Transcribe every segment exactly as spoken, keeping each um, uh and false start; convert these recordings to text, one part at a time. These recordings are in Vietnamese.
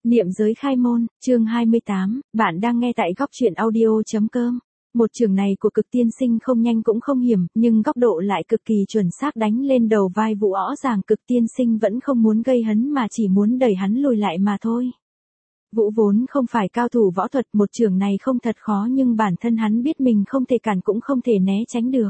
Niệm giới khai môn, chương hai mươi tám, bạn đang nghe tại góc truyện audio.com. Một trường này của cực tiên sinh không nhanh cũng không hiểm, nhưng góc độ lại cực kỳ chuẩn xác đánh lên đầu vai Vũ. Rõ ràng cực tiên sinh vẫn không muốn gây hấn mà chỉ muốn đẩy hắn lùi lại mà thôi. Vũ vốn không phải cao thủ võ thuật, một trường này không thật khó nhưng bản thân hắn biết mình không thể cản cũng không thể né tránh được.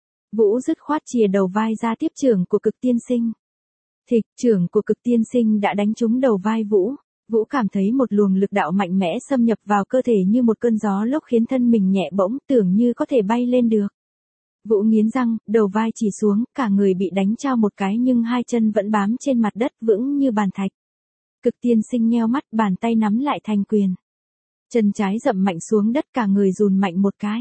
Vũ dứt khoát chìa đầu vai ra tiếp trưởng của cực tiên sinh. Thịch, trưởng của cực tiên sinh đã đánh trúng đầu vai Vũ. Vũ cảm thấy một luồng lực đạo mạnh mẽ xâm nhập vào cơ thể như một cơn gió lốc khiến thân mình nhẹ bỗng, tưởng như có thể bay lên được. Vũ nghiến răng, đầu vai chỉ xuống, cả người bị đánh trao một cái nhưng hai chân vẫn bám trên mặt đất vững như bàn thạch. Cực tiên sinh nheo mắt, bàn tay nắm lại thành quyền. Chân trái dậm mạnh xuống đất, cả người dùn mạnh một cái.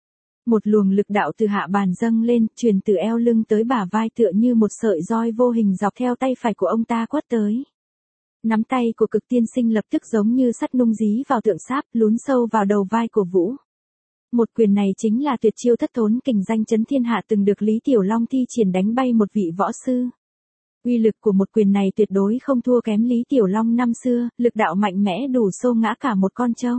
Một luồng lực đạo từ hạ bàn dâng lên, truyền từ eo lưng tới bả vai tựa như một sợi roi vô hình dọc theo tay phải của ông ta quất tới. Nắm tay của cực tiên sinh lập tức giống như sắt nung dí vào tượng sáp, lún sâu vào đầu vai của Vũ. Một quyền này chính là tuyệt chiêu thất thốn kình danh chấn thiên hạ từng được Lý Tiểu Long thi triển đánh bay một vị võ sư. Uy lực của một quyền này tuyệt đối không thua kém Lý Tiểu Long năm xưa, lực đạo mạnh mẽ đủ xô ngã cả một con trâu.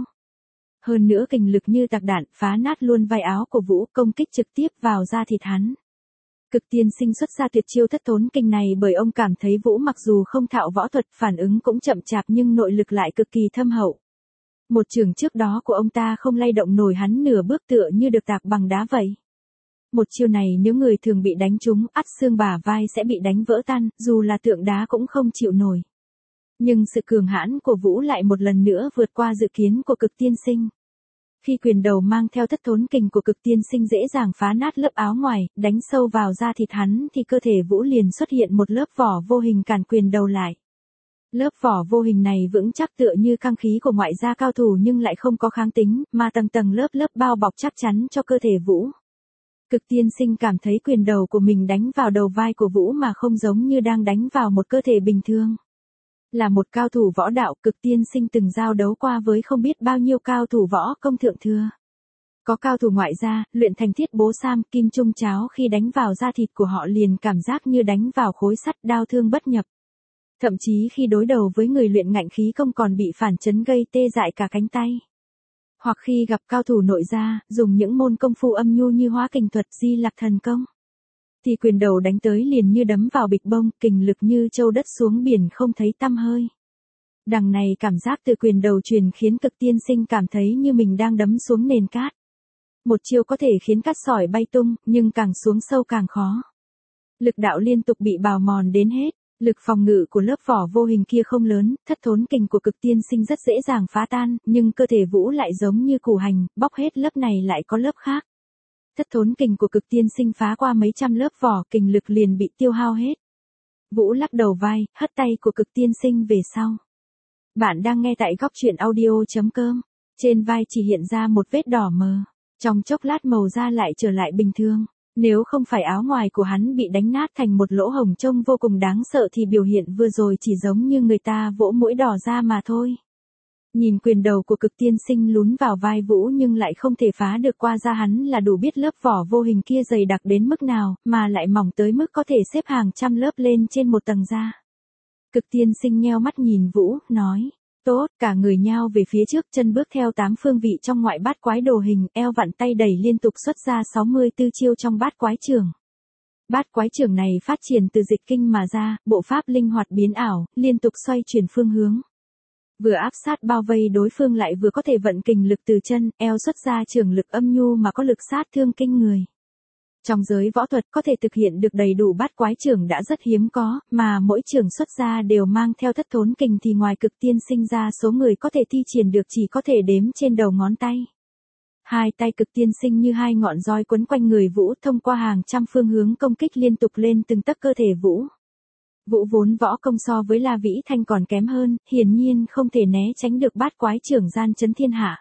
Hơn nữa kình lực như tạc đạn, phá nát luôn vai áo của Vũ, công kích trực tiếp vào da thịt hắn. Cực tiên sinh xuất ra tuyệt chiêu thất thốn kình này bởi ông cảm thấy Vũ mặc dù không thạo võ thuật, phản ứng cũng chậm chạp nhưng nội lực lại cực kỳ thâm hậu. Một trường trước đó của ông ta không lay động nổi hắn nửa bước, tựa như được tạc bằng đá vậy. Một chiêu này nếu người thường bị đánh trúng, ắt xương bả vai sẽ bị đánh vỡ tan, dù là tượng đá cũng không chịu nổi. Nhưng sự cường hãn của Vũ lại một lần nữa vượt qua dự kiến của cực tiên sinh. Khi quyền đầu mang theo thất thốn kình của cực tiên sinh dễ dàng phá nát lớp áo ngoài, đánh sâu vào da thịt hắn thì cơ thể Vũ liền xuất hiện một lớp vỏ vô hình cản quyền đầu lại. Lớp vỏ vô hình này vững chắc tựa như căng khí của ngoại gia cao thủ nhưng lại không có kháng tính, mà tầng tầng lớp lớp bao bọc chắc chắn cho cơ thể Vũ. Cực tiên sinh cảm thấy quyền đầu của mình đánh vào đầu vai của Vũ mà không giống như đang đánh vào một cơ thể bình thường. Là một cao thủ võ đạo, cực tiên sinh từng giao đấu qua với không biết bao nhiêu cao thủ võ công thượng thừa. Có cao thủ ngoại gia, luyện thành thiết bố sam, kim trung cháo, khi đánh vào da thịt của họ liền cảm giác như đánh vào khối sắt, đau thương bất nhập. Thậm chí khi đối đầu với người luyện ngạnh khí công còn bị phản chấn gây tê dại cả cánh tay. Hoặc khi gặp cao thủ nội gia, dùng những môn công phu âm nhu như hóa kình thuật, di lạc thần công, thì quyền đầu đánh tới liền như đấm vào bịch bông, kình lực như châu đất xuống biển không thấy tăm hơi. Đằng này cảm giác từ quyền đầu truyền khiến cực tiên sinh cảm thấy như mình đang đấm xuống nền cát. Một chiêu có thể khiến cát sỏi bay tung, nhưng càng xuống sâu càng khó. Lực đạo liên tục bị bào mòn đến hết. Lực phòng ngự của lớp vỏ vô hình kia không lớn, thất thốn kình của cực tiên sinh rất dễ dàng phá tan, nhưng cơ thể Vũ lại giống như củ hành, bóc hết lớp này lại có lớp khác. Thất thốn kình của cực tiên sinh phá qua mấy trăm lớp vỏ, kình lực liền bị tiêu hao hết. Vũ lắc đầu vai, hất tay của cực tiên sinh về sau. Bạn đang nghe tại góc truyện audio.com. Trên vai chỉ hiện ra một vết đỏ mờ. Trong chốc lát màu da lại trở lại bình thường. Nếu không phải áo ngoài của hắn bị đánh nát thành một lỗ hổng trông vô cùng đáng sợ thì biểu hiện vừa rồi chỉ giống như người ta vỗ mũi đỏ ra mà thôi. Nhìn quyền đầu của cực tiên sinh lún vào vai Vũ nhưng lại không thể phá được qua da hắn là đủ biết lớp vỏ vô hình kia dày đặc đến mức nào, mà lại mỏng tới mức có thể xếp hàng trăm lớp lên trên một tầng da. Cực tiên sinh nheo mắt nhìn Vũ, nói, tốt, cả người nhao về phía trước, chân bước theo tám phương vị trong ngoại bát quái đồ hình, eo vặn tay đẩy liên tục xuất ra sáu mươi tư chiêu trong bát quái trường. Bát quái trường này phát triển từ dịch kinh mà ra, bộ pháp linh hoạt biến ảo, liên tục xoay chuyển phương hướng. Vừa áp sát bao vây đối phương lại vừa có thể vận kình lực từ chân, eo xuất ra trường lực âm nhu mà có lực sát thương kinh người. Trong giới võ thuật có thể thực hiện được đầy đủ bát quái trường đã rất hiếm có, mà mỗi trường xuất ra đều mang theo thất thốn kình thì ngoài cực tiên sinh ra số người có thể thi triển được chỉ có thể đếm trên đầu ngón tay. Hai tay cực tiên sinh như hai ngọn roi quấn quanh người Vũ, thông qua hàng trăm phương hướng công kích liên tục lên từng tấc cơ thể Vũ. Vũ vốn võ công so với La Vĩ Thanh còn kém hơn, hiển nhiên không thể né tránh được bát quái trưởng gian chấn thiên hạ.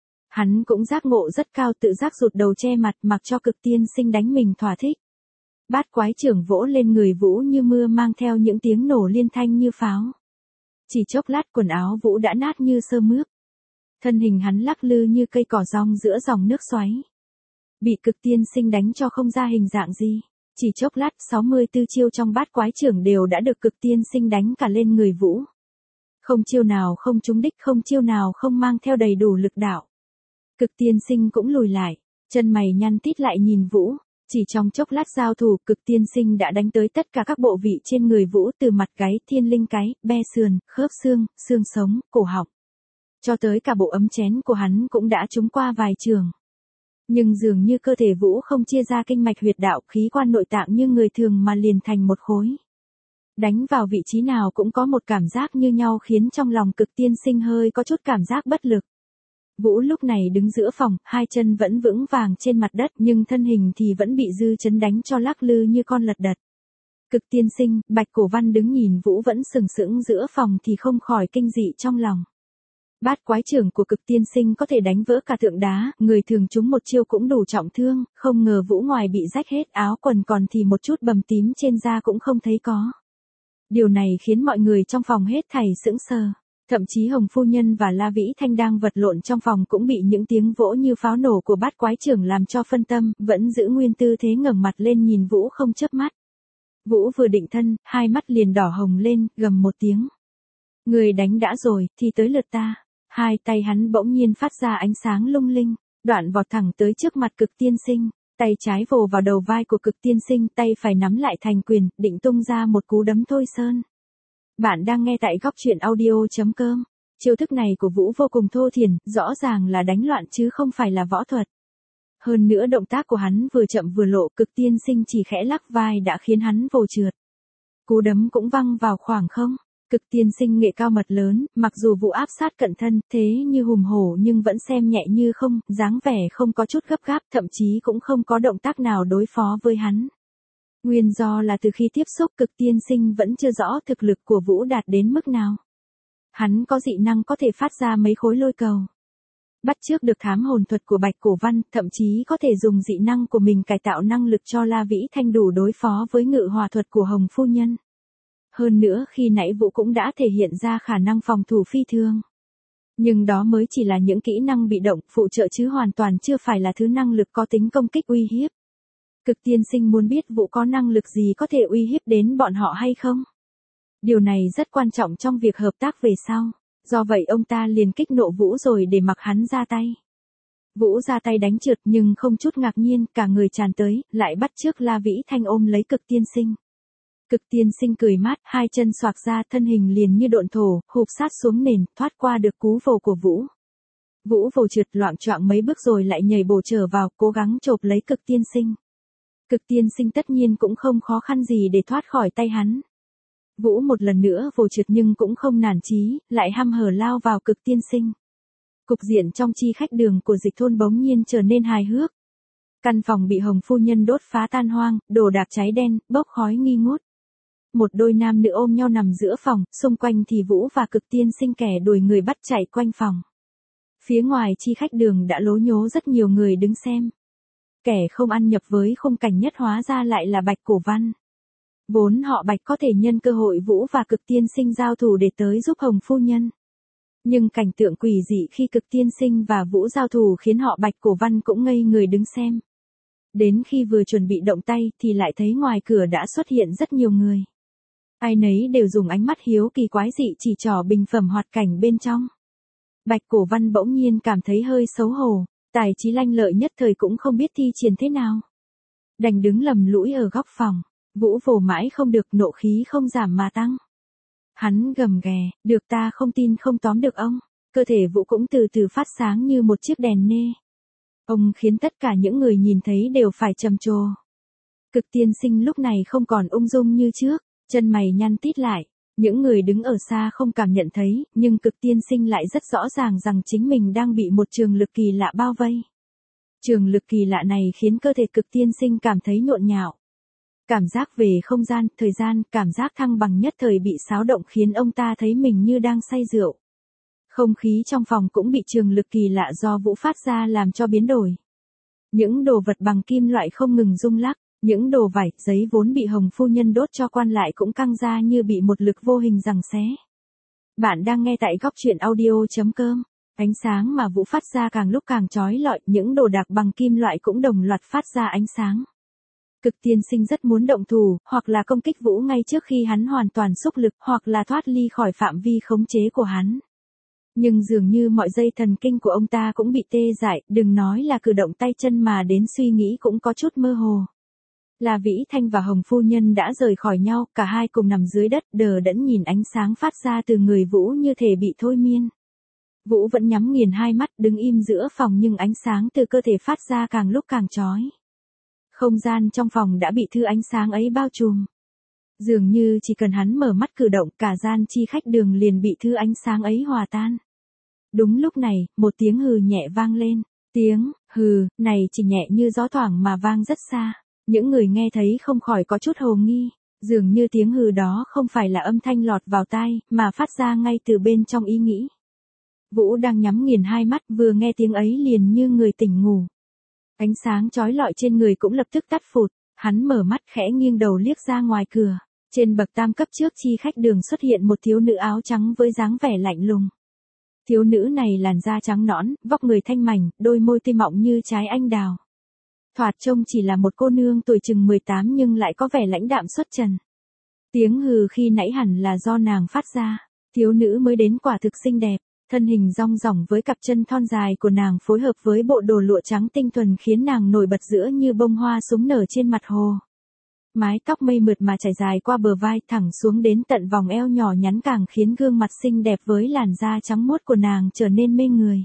Hắn cũng giác ngộ rất cao, tự giác rụt đầu che mặt mặc cho cực tiên sinh đánh mình thỏa thích. Bát quái trưởng vỗ lên người Vũ như mưa mang theo những tiếng nổ liên thanh như pháo. Chỉ chốc lát quần áo Vũ đã nát như sơ mướp. Thân hình hắn lắc lư như cây cỏ rong giữa dòng nước xoáy. Bị cực tiên sinh đánh cho không ra hình dạng gì. Chỉ chốc lát sáu mươi tư chiêu trong bát quái trưởng đều đã được cực tiên sinh đánh cả lên người Vũ. Không chiêu nào không trúng đích, không chiêu nào không mang theo đầy đủ lực đạo. Cực tiên sinh cũng lùi lại, chân mày nhăn tít lại nhìn Vũ. Chỉ trong chốc lát giao thủ, cực tiên sinh đã đánh tới tất cả các bộ vị trên người Vũ, từ mặt gáy, thiên linh cái, be sườn, khớp xương, xương sống, cổ họng. Cho tới cả bộ ấm chén của hắn cũng đã trúng qua vài trường. Nhưng dường như cơ thể Vũ không chia ra kinh mạch huyệt đạo, khí quan nội tạng như người thường mà liền thành một khối. Đánh vào vị trí nào cũng có một cảm giác như nhau, khiến trong lòng cực tiên sinh hơi có chút cảm giác bất lực. Vũ lúc này đứng giữa phòng, hai chân vẫn vững vàng trên mặt đất nhưng thân hình thì vẫn bị dư chấn đánh cho lắc lư như con lật đật. Cực tiên sinh, Bạch Cổ Văn đứng nhìn Vũ vẫn sừng sững giữa phòng thì không khỏi kinh dị trong lòng. Bát quái trưởng của cực tiên sinh có thể đánh vỡ cả tượng đá, người thường trúng một chiêu cũng đủ trọng thương, không ngờ Vũ ngoài bị rách hết áo quần còn thì một chút bầm tím trên da cũng không thấy có. Điều này khiến mọi người trong phòng hết thảy sững sờ. Thậm chí Hồng Phu Nhân và La Vĩ Thanh đang vật lộn trong phòng cũng bị những tiếng vỗ như pháo nổ của bát quái trưởng làm cho phân tâm, vẫn giữ nguyên tư thế ngẩng mặt lên nhìn Vũ không chớp mắt. Vũ vừa định thân, hai mắt liền đỏ hồng lên, gầm một tiếng. Người đánh đã rồi, thì tới lượt ta. Hai tay hắn bỗng nhiên phát ra ánh sáng lung linh, đoạn vọt thẳng tới trước mặt cực tiên sinh. Tay trái vồ vào đầu vai của cực tiên sinh, tay phải nắm lại thành quyền, định tung ra một cú đấm thôi sơn. Bạn đang nghe tại góc truyện audio chấm com. Chiêu thức này của Vũ vô cùng thô thiển, rõ ràng là đánh loạn chứ không phải là võ thuật. Hơn nữa động tác của hắn vừa chậm vừa lộ, cực tiên sinh chỉ khẽ lắc vai đã khiến hắn vồ trượt. Cú đấm cũng văng vào khoảng không. Cực tiên sinh nghệ cao mật lớn, mặc dù Vũ áp sát cận thân, thế như hùm hổ nhưng vẫn xem nhẹ như không, dáng vẻ không có chút gấp gáp, thậm chí cũng không có động tác nào đối phó với hắn. Nguyên do là từ khi tiếp xúc cực tiên sinh vẫn chưa rõ thực lực của Vũ đạt đến mức nào. Hắn có dị năng có thể phát ra mấy khối lôi cầu. Bắt chước được thám hồn thuật của Bạch Cổ Văn, thậm chí có thể dùng dị năng của mình cải tạo năng lực cho La Vĩ Thanh đủ đối phó với ngự hỏa thuật của Hồng Phu Nhân. Hơn nữa khi nãy Vũ cũng đã thể hiện ra khả năng phòng thủ phi thường. Nhưng đó mới chỉ là những kỹ năng bị động, phụ trợ chứ hoàn toàn chưa phải là thứ năng lực có tính công kích uy hiếp. Cực tiên sinh muốn biết Vũ có năng lực gì có thể uy hiếp đến bọn họ hay không? Điều này rất quan trọng trong việc hợp tác về sau. Do vậy ông ta liền kích nộ Vũ rồi để mặc hắn ra tay. Vũ ra tay đánh trượt nhưng không chút ngạc nhiên, cả người tràn tới, lại bắt chước La Vĩ Thanh ôm lấy cực tiên sinh. Cực tiên sinh cười mát, hai chân xoạc ra, thân hình liền như độn thổ, hụp sát xuống nền, thoát qua được cú vồ của Vũ. Vũ vồ trượt loạng choạng mấy bước rồi lại nhảy bổ trở vào, cố gắng chộp lấy cực tiên sinh. Cực tiên sinh tất nhiên cũng không khó khăn gì để thoát khỏi tay hắn. Vũ một lần nữa vồ trượt nhưng cũng không nản chí, lại hăm hở lao vào cực tiên sinh. Cục diện trong chi khách đường của Dịch Thôn bỗng nhiên trở nên hài hước. Căn phòng bị Hồng Phu Nhân đốt phá tan hoang, đồ đạc cháy đen, bốc khói nghi ngút. Một đôi nam nữ ôm nhau nằm giữa phòng, xung quanh thì Vũ và cực tiên sinh kẻ đuổi người bắt chạy quanh phòng. Phía ngoài chi khách đường đã lố nhố rất nhiều người đứng xem. Kẻ không ăn nhập với khung cảnh nhất hóa ra lại là Bạch Cổ Văn. Vốn họ Bạch có thể nhân cơ hội Vũ và cực tiên sinh giao thủ để tới giúp Hồng Phu Nhân. Nhưng cảnh tượng quỷ dị khi cực tiên sinh và Vũ giao thủ khiến họ Bạch Cổ Văn cũng ngây người đứng xem. Đến khi vừa chuẩn bị động tay thì lại thấy ngoài cửa đã xuất hiện rất nhiều người. Ai nấy đều dùng ánh mắt hiếu kỳ quái dị chỉ trỏ bình phẩm hoạt cảnh bên trong. Bạch Cổ Văn bỗng nhiên cảm thấy hơi xấu hổ, tài trí lanh lợi nhất thời cũng không biết thi triển thế nào. Đành đứng lầm lũi ở góc phòng, Vũ vồ mãi không được, nộ khí không giảm mà tăng. Hắn gầm ghè, được ta không tin không tóm được ông, cơ thể Vũ cũng từ từ phát sáng như một chiếc đèn nê. Ông khiến tất cả những người nhìn thấy đều phải trầm trồ. Cực tiên sinh lúc này không còn ung dung như trước, chân mày nhăn tít lại. Những người đứng ở xa không cảm nhận thấy, nhưng cực tiên sinh lại rất rõ ràng rằng chính mình đang bị một trường lực kỳ lạ bao vây. Trường lực kỳ lạ này khiến cơ thể cực tiên sinh cảm thấy nhộn nhạo. Cảm giác về không gian, thời gian, cảm giác thăng bằng nhất thời bị xáo động khiến ông ta thấy mình như đang say rượu. Không khí trong phòng cũng bị trường lực kỳ lạ do Vũ phát ra làm cho biến đổi. Những đồ vật bằng kim loại không ngừng rung lắc, những đồ vải, giấy vốn bị Hồng Phu Nhân đốt cho quan lại cũng căng ra như bị một lực vô hình giằng xé. Bạn đang nghe tại góc truyện audio chấm com. Ánh sáng mà Vũ phát ra càng lúc càng chói lọi, những đồ đạc bằng kim loại cũng đồng loạt phát ra ánh sáng. Cực tiên sinh rất muốn động thủ, hoặc là công kích Vũ ngay trước khi hắn hoàn toàn xúc lực, hoặc là thoát ly khỏi phạm vi khống chế của hắn. Nhưng dường như mọi dây thần kinh của ông ta cũng bị tê dại, đừng nói là cử động tay chân mà đến suy nghĩ cũng có chút mơ hồ. La Vĩ Thanh và Hồng Phu Nhân đã rời khỏi nhau, cả hai cùng nằm dưới đất đờ đẫn nhìn ánh sáng phát ra từ người Vũ như thể bị thôi miên. Vũ vẫn nhắm nghiền hai mắt đứng im giữa phòng nhưng ánh sáng từ cơ thể phát ra càng lúc càng chói. Không gian trong phòng đã bị thứ ánh sáng ấy bao trùm. Dường như chỉ cần hắn mở mắt cử động cả gian chi khách đường liền bị thứ ánh sáng ấy hòa tan. Đúng lúc này, một tiếng hừ nhẹ vang lên. Tiếng hừ này chỉ nhẹ như gió thoảng mà vang rất xa. Những người nghe thấy không khỏi có chút hồ nghi. Dường như tiếng hừ đó không phải là âm thanh lọt vào tai, mà phát ra ngay từ bên trong ý nghĩ. Vũ đang nhắm nghiền hai mắt vừa nghe tiếng ấy liền như người tỉnh ngủ. Ánh sáng chói lọi trên người cũng lập tức tắt phụt, hắn mở mắt khẽ nghiêng đầu liếc ra ngoài cửa. Trên bậc tam cấp trước chi khách đường xuất hiện một thiếu nữ áo trắng với dáng vẻ lạnh lùng. Thiếu nữ này làn da trắng nõn, vóc người thanh mảnh, đôi môi tuy mọng như trái anh đào. Thoạt trông chỉ là một cô nương tuổi chừng mười tám nhưng lại có vẻ lãnh đạm xuất trần. Tiếng hừ khi nãy hẳn là do nàng phát ra. Thiếu nữ mới đến quả thực xinh đẹp. Thân hình rong ròng với cặp chân thon dài của nàng phối hợp với bộ đồ lụa trắng tinh thuần khiến nàng nổi bật giữa như bông hoa súng nở trên mặt hồ. Mái tóc mây mượt mà trải dài qua bờ vai thẳng xuống đến tận vòng eo nhỏ nhắn càng khiến gương mặt xinh đẹp với làn da trắng muốt của nàng trở nên mê người.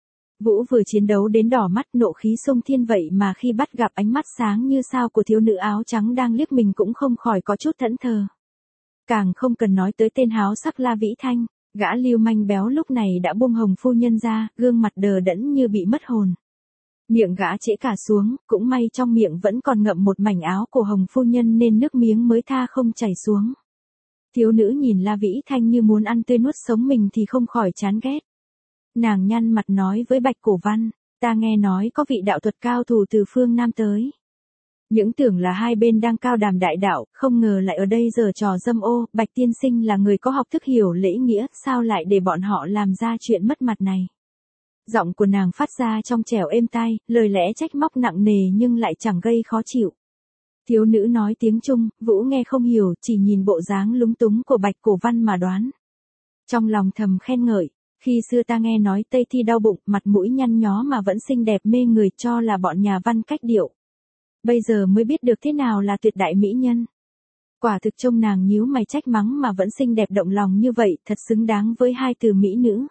Vũ vừa chiến đấu đến đỏ mắt nộ khí xông thiên vậy mà khi bắt gặp ánh mắt sáng như sao của thiếu nữ áo trắng đang liếc mình cũng không khỏi có chút thẫn thờ. Càng không cần nói tới tên háo sắc La Vĩ Thanh. Gã lưu manh béo lúc này đã buông Hồng Phu Nhân ra, gương mặt đờ đẫn như bị mất hồn. Miệng gã trễ cả xuống, cũng may trong miệng vẫn còn ngậm một mảnh áo của Hồng Phu Nhân nên nước miếng mới tha không chảy xuống. Thiếu nữ nhìn La Vĩ Thanh như muốn ăn tươi nuốt sống mình thì không khỏi chán ghét. Nàng nhăn mặt nói với Bạch Cổ Văn, ta nghe nói có vị đạo thuật cao thủ từ phương Nam tới. Những tưởng là hai bên đang cao đàm đại đạo, không ngờ lại ở đây giở trò dâm ô, Bạch tiên sinh là người có học thức hiểu lễ nghĩa, sao lại để bọn họ làm ra chuyện mất mặt này. Giọng của nàng phát ra trong trẻo êm tai, lời lẽ trách móc nặng nề nhưng lại chẳng gây khó chịu. Thiếu nữ nói tiếng Trung, Vũ nghe không hiểu, chỉ nhìn bộ dáng lúng túng của Bạch Cổ Văn mà đoán. Trong lòng thầm khen ngợi, khi xưa ta nghe nói Tây Thi đau bụng, mặt mũi nhăn nhó mà vẫn xinh đẹp mê người cho là bọn nhà văn cách điệu. Bây giờ mới biết được thế nào là tuyệt đại mỹ nhân. Quả thực trông nàng nhíu mày trách mắng mà vẫn xinh đẹp động lòng như vậy, thật xứng đáng với hai từ mỹ nữ.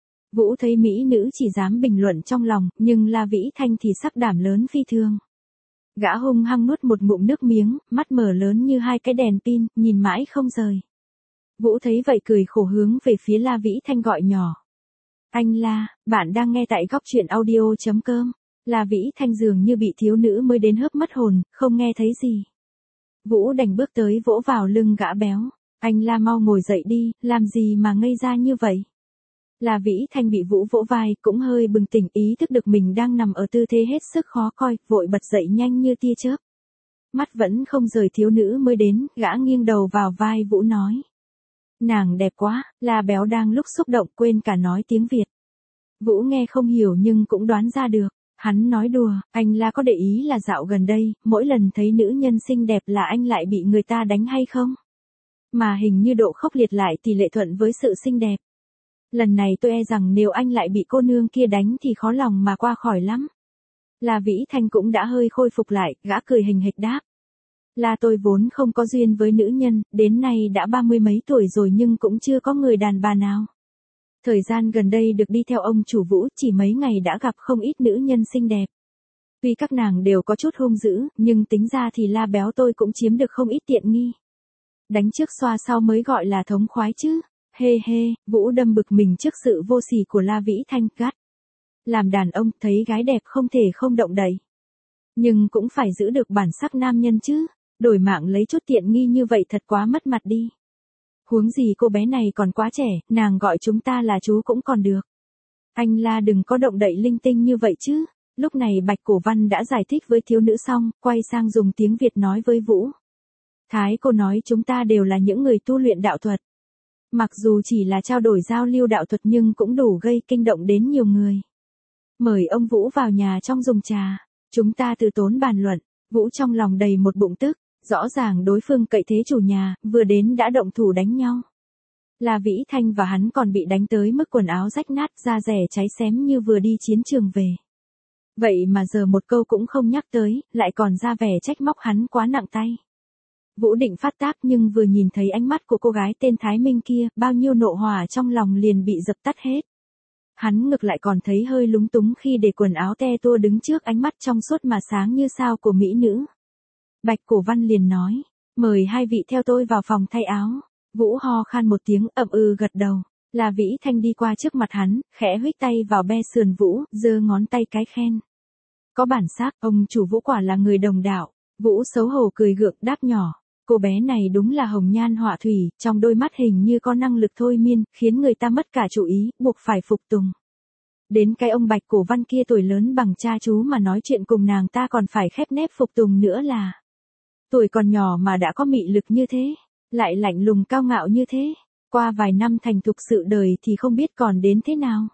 Vũ thấy mỹ nữ chỉ dám bình luận trong lòng, nhưng La Vĩ Thanh thì sắc đảm lớn phi thường. Gã hung hăng nuốt một ngụm nước miếng, mắt mở lớn như hai cái đèn pin, nhìn mãi không rời. Vũ thấy vậy cười khổ hướng về phía La Vĩ Thanh gọi nhỏ. Anh La, bạn đang nghe tại góc truyện audio chấm com. La Vĩ Thanh dường như bị thiếu nữ mới đến hớp mất hồn, không nghe thấy gì. Vũ đành bước tới vỗ vào lưng gã béo. Anh La mau ngồi dậy đi, làm gì mà ngây ra như vậy. La Vĩ Thanh bị Vũ vỗ vai, cũng hơi bừng tỉnh ý thức được mình đang nằm ở tư thế hết sức khó coi, vội bật dậy nhanh như tia chớp. Mắt vẫn không rời thiếu nữ mới đến, gã nghiêng đầu vào vai Vũ nói. Nàng đẹp quá, La béo đang lúc xúc động quên cả nói tiếng Việt. Vũ nghe không hiểu nhưng cũng đoán ra được. Hắn nói đùa, anh La có để ý là dạo gần đây, mỗi lần thấy nữ nhân xinh đẹp là anh lại bị người ta đánh hay không? Mà hình như độ khốc liệt lại tỷ lệ thuận với sự xinh đẹp. Lần này tôi e rằng nếu anh lại bị cô nương kia đánh thì khó lòng mà qua khỏi lắm. La Vĩ Thanh cũng đã hơi khôi phục lại, gã cười hình hịch đáp. Là tôi vốn không có duyên với nữ nhân, đến nay đã ba mươi mấy tuổi rồi nhưng cũng chưa có người đàn bà nào. Thời gian gần đây được đi theo ông chủ Vũ chỉ mấy ngày đã gặp không ít nữ nhân xinh đẹp. Tuy các nàng đều có chút hung dữ, nhưng tính ra thì La béo tôi cũng chiếm được không ít tiện nghi. Đánh trước xoa sau mới gọi là thống khoái chứ. Hê hê, Vũ đâm bực mình trước sự vô sỉ của La Vĩ Thanh gắt. Làm đàn ông thấy gái đẹp không thể không động đậy. Nhưng cũng phải giữ được bản sắc nam nhân chứ, đổi mạng lấy chút tiện nghi như vậy thật quá mất mặt đi. Huống gì cô bé này còn quá trẻ, nàng gọi chúng ta là chú cũng còn được. Anh La đừng có động đậy linh tinh như vậy chứ. Lúc này Bạch Cổ Văn đã giải thích với thiếu nữ xong, quay sang dùng tiếng Việt nói với Vũ. Thái cô nói chúng ta đều là những người tu luyện đạo thuật. Mặc dù chỉ là trao đổi giao lưu đạo thuật nhưng cũng đủ gây kinh động đến nhiều người. Mời ông Vũ vào nhà trong dùng trà, chúng ta từ tốn bàn luận. Vũ trong lòng đầy một bụng tức, rõ ràng đối phương cậy thế chủ nhà, vừa đến đã động thủ đánh nhau. La Vĩ Thanh và hắn còn bị đánh tới mức quần áo rách nát, da rẻ cháy xém như vừa đi chiến trường về. Vậy mà giờ một câu cũng không nhắc tới, lại còn ra vẻ trách móc hắn quá nặng tay. Vũ định phát tác nhưng vừa nhìn thấy ánh mắt của cô gái tên Thái Minh kia, bao nhiêu nộ hỏa trong lòng liền bị dập tắt hết. Hắn ngược lại còn thấy hơi lúng túng khi để quần áo te tua đứng trước ánh mắt trong suốt mà sáng như sao của mỹ nữ. Bạch Cổ Văn liền nói, mời hai vị theo tôi vào phòng thay áo. Vũ ho khan một tiếng ậm ừ gật đầu. La Vĩ Thanh đi qua trước mặt hắn, khẽ huých tay vào be sườn Vũ, giơ ngón tay cái khen. Có bản sắc, ông chủ Vũ quả là người đồng đạo. Vũ xấu hổ cười gượng đáp nhỏ. Cô bé này đúng là hồng nhan họa thủy, trong đôi mắt hình như có năng lực thôi miên, khiến người ta mất cả chủ ý, buộc phải phục tùng. Đến cái ông Bạch Cổ Văn kia tuổi lớn bằng cha chú mà nói chuyện cùng nàng ta còn phải khép nép phục tùng nữa là. Tuổi còn nhỏ mà đã có mị lực như thế, lại lạnh lùng cao ngạo như thế, qua vài năm thành thục sự đời thì không biết còn đến thế nào.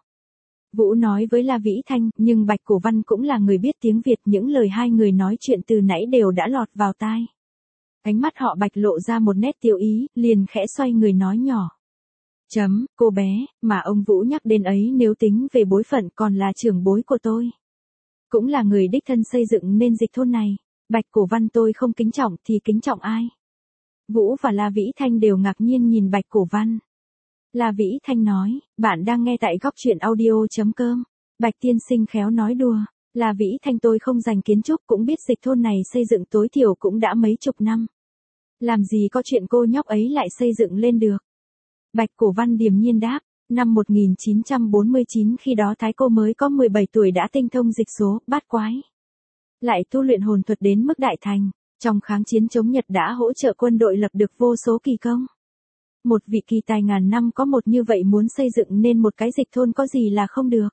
Vũ nói với La Vĩ Thanh, nhưng Bạch Cổ Văn cũng là người biết tiếng Việt, những lời hai người nói chuyện từ nãy đều đã lọt vào tai. Ánh mắt họ Bạch lộ ra một nét tiêu ý, liền khẽ xoay người nói nhỏ. Chấm, cô bé, mà ông Vũ nhắc đến ấy nếu tính về bối phận còn là trưởng bối của tôi. Cũng là người đích thân xây dựng nên dịch thôn này, Bạch Cổ Văn tôi không kính trọng thì kính trọng ai? Vũ và La Vĩ Thanh đều ngạc nhiên nhìn Bạch Cổ Văn. La Vĩ Thanh nói, bạn đang nghe tại góc truyện audio.com. Bạch tiên sinh khéo nói đùa. La Vĩ Thanh tôi không dành kiến trúc cũng biết dịch thôn này xây dựng tối thiểu cũng đã mấy chục năm. Làm gì có chuyện cô nhóc ấy lại xây dựng lên được. Bạch Cổ Văn điềm nhiên đáp, năm một nghìn chín trăm bốn mươi chín khi đó Thái cô mới có mười bảy tuổi đã tinh thông dịch số, bát quái. Lại tu luyện hồn thuật đến mức đại thành, trong kháng chiến chống Nhật đã hỗ trợ quân đội lập được vô số kỳ công. Một vị kỳ tài ngàn năm có một như vậy muốn xây dựng nên một cái dịch thôn có gì là không được.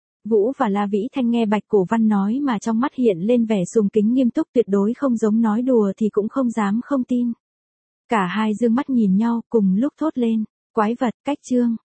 Vũ và La Vĩ Thanh nghe Bạch Cổ Văn nói mà trong mắt hiện lên vẻ sùng kính nghiêm túc, tuyệt đối không giống nói đùa thì cũng không dám không tin. Cả hai dương mắt nhìn nhau cùng lúc thốt lên, quái vật, cách chương.